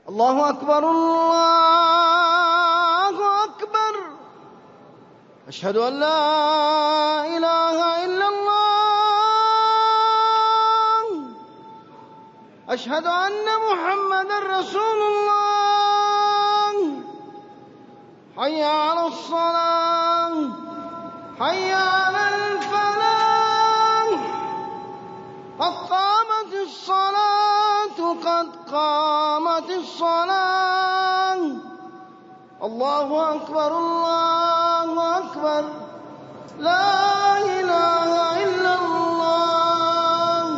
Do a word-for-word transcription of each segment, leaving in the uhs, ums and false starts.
الله أكبر الله أكبر. أشهد أن لا إله إلا الله. أشهد أن محمدًا رسول الله. حي على الصلاة حي على الفلاح. قد قامت الصلاة قد قامت الصلاة. الله أكبر الله أكبر. لا إله إلا الله.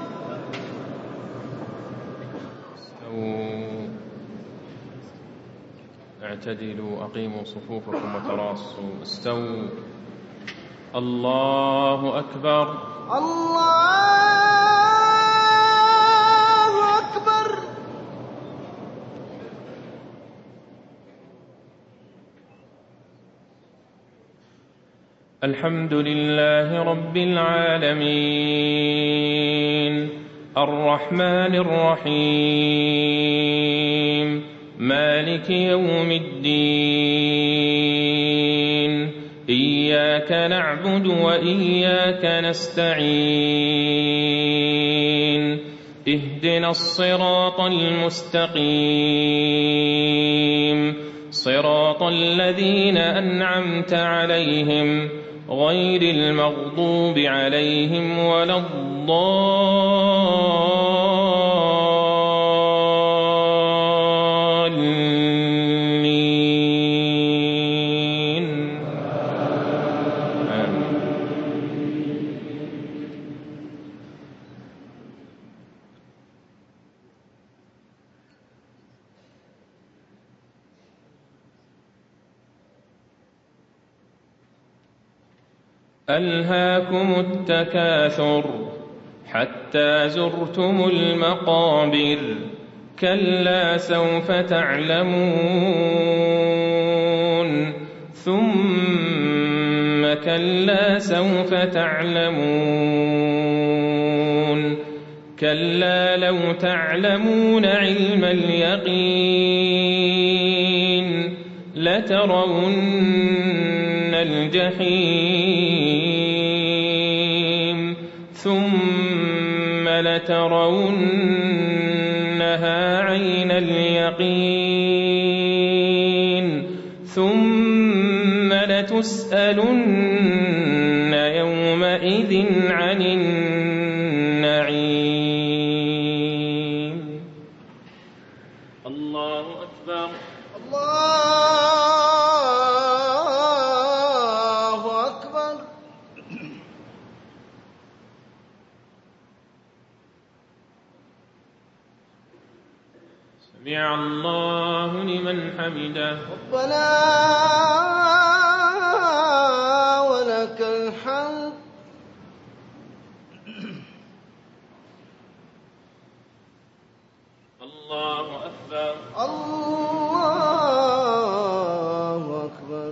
استووا اعتدلوا أقيموا صفوفكم وتراصوا. استووا. الله أكبر الله أكبر. الحمد لله رب العالمين الرحمن الرحيم مالك يوم الدين إياك نعبد وإياك نستعين اهدنا الصراط المستقيم صراط الذين أنعمت عليهم غير المغضوب عليهم ولا الضالين. آمين. ألهاكم التكاثر حتى زرتم المقابر كلا سوف تعلمون ثم كلا سوف تعلمون كلا لو تعلمون علم اليقين لترون الجحيم ثم لترونها عين اليقين ثم لتسألن يومئذ عن النعيم. الله أكبر الله أكبر. سمع الله لمن حمده. ربنا ولك الحمد. الله أكبر الله أكبر.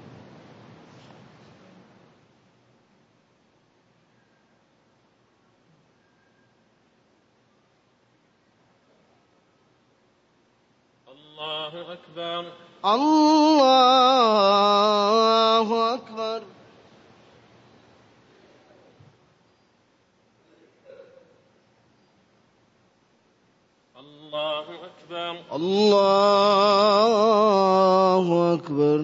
الله أكبر الله أكبر. الله أكبر الله أكبر.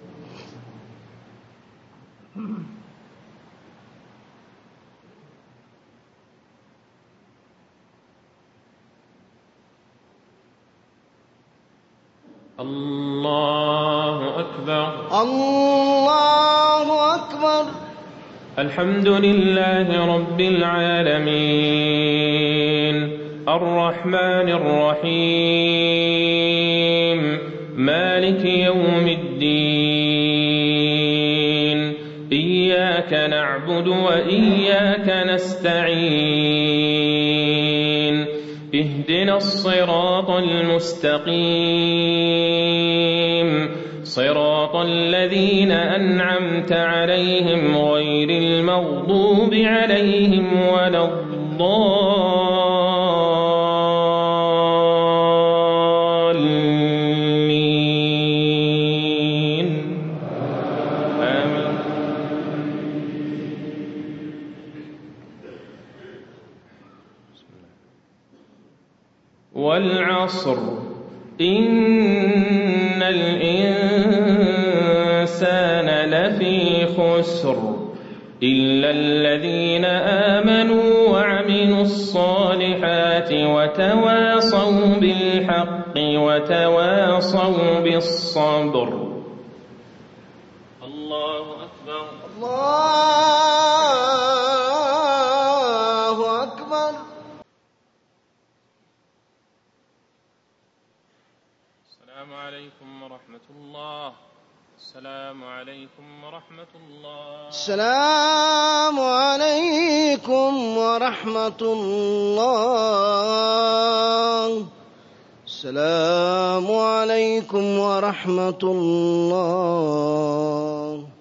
الله أكبر الله أكبر. الحمد لله رب العالمين الرحمن الرحيم مالك يوم الدين إياك نعبد وإياك نستعين اهدنا الصراط المستقيم صراط الذين أنعمت عليهم غير المغضوب عليهم ولا الضالين. والعصر إن الإنسان لفي خسر إلا الذين آمنوا وعملوا الصالحات وتواصوا بالحق وتواصوا بالصبر. الله أكبر. الله أكبر. السلام عليكم ورحمة الله. السلام عليكم ورحمة الله. السلام عليكم ورحمة الله. السلام عليكم ورحمة الله.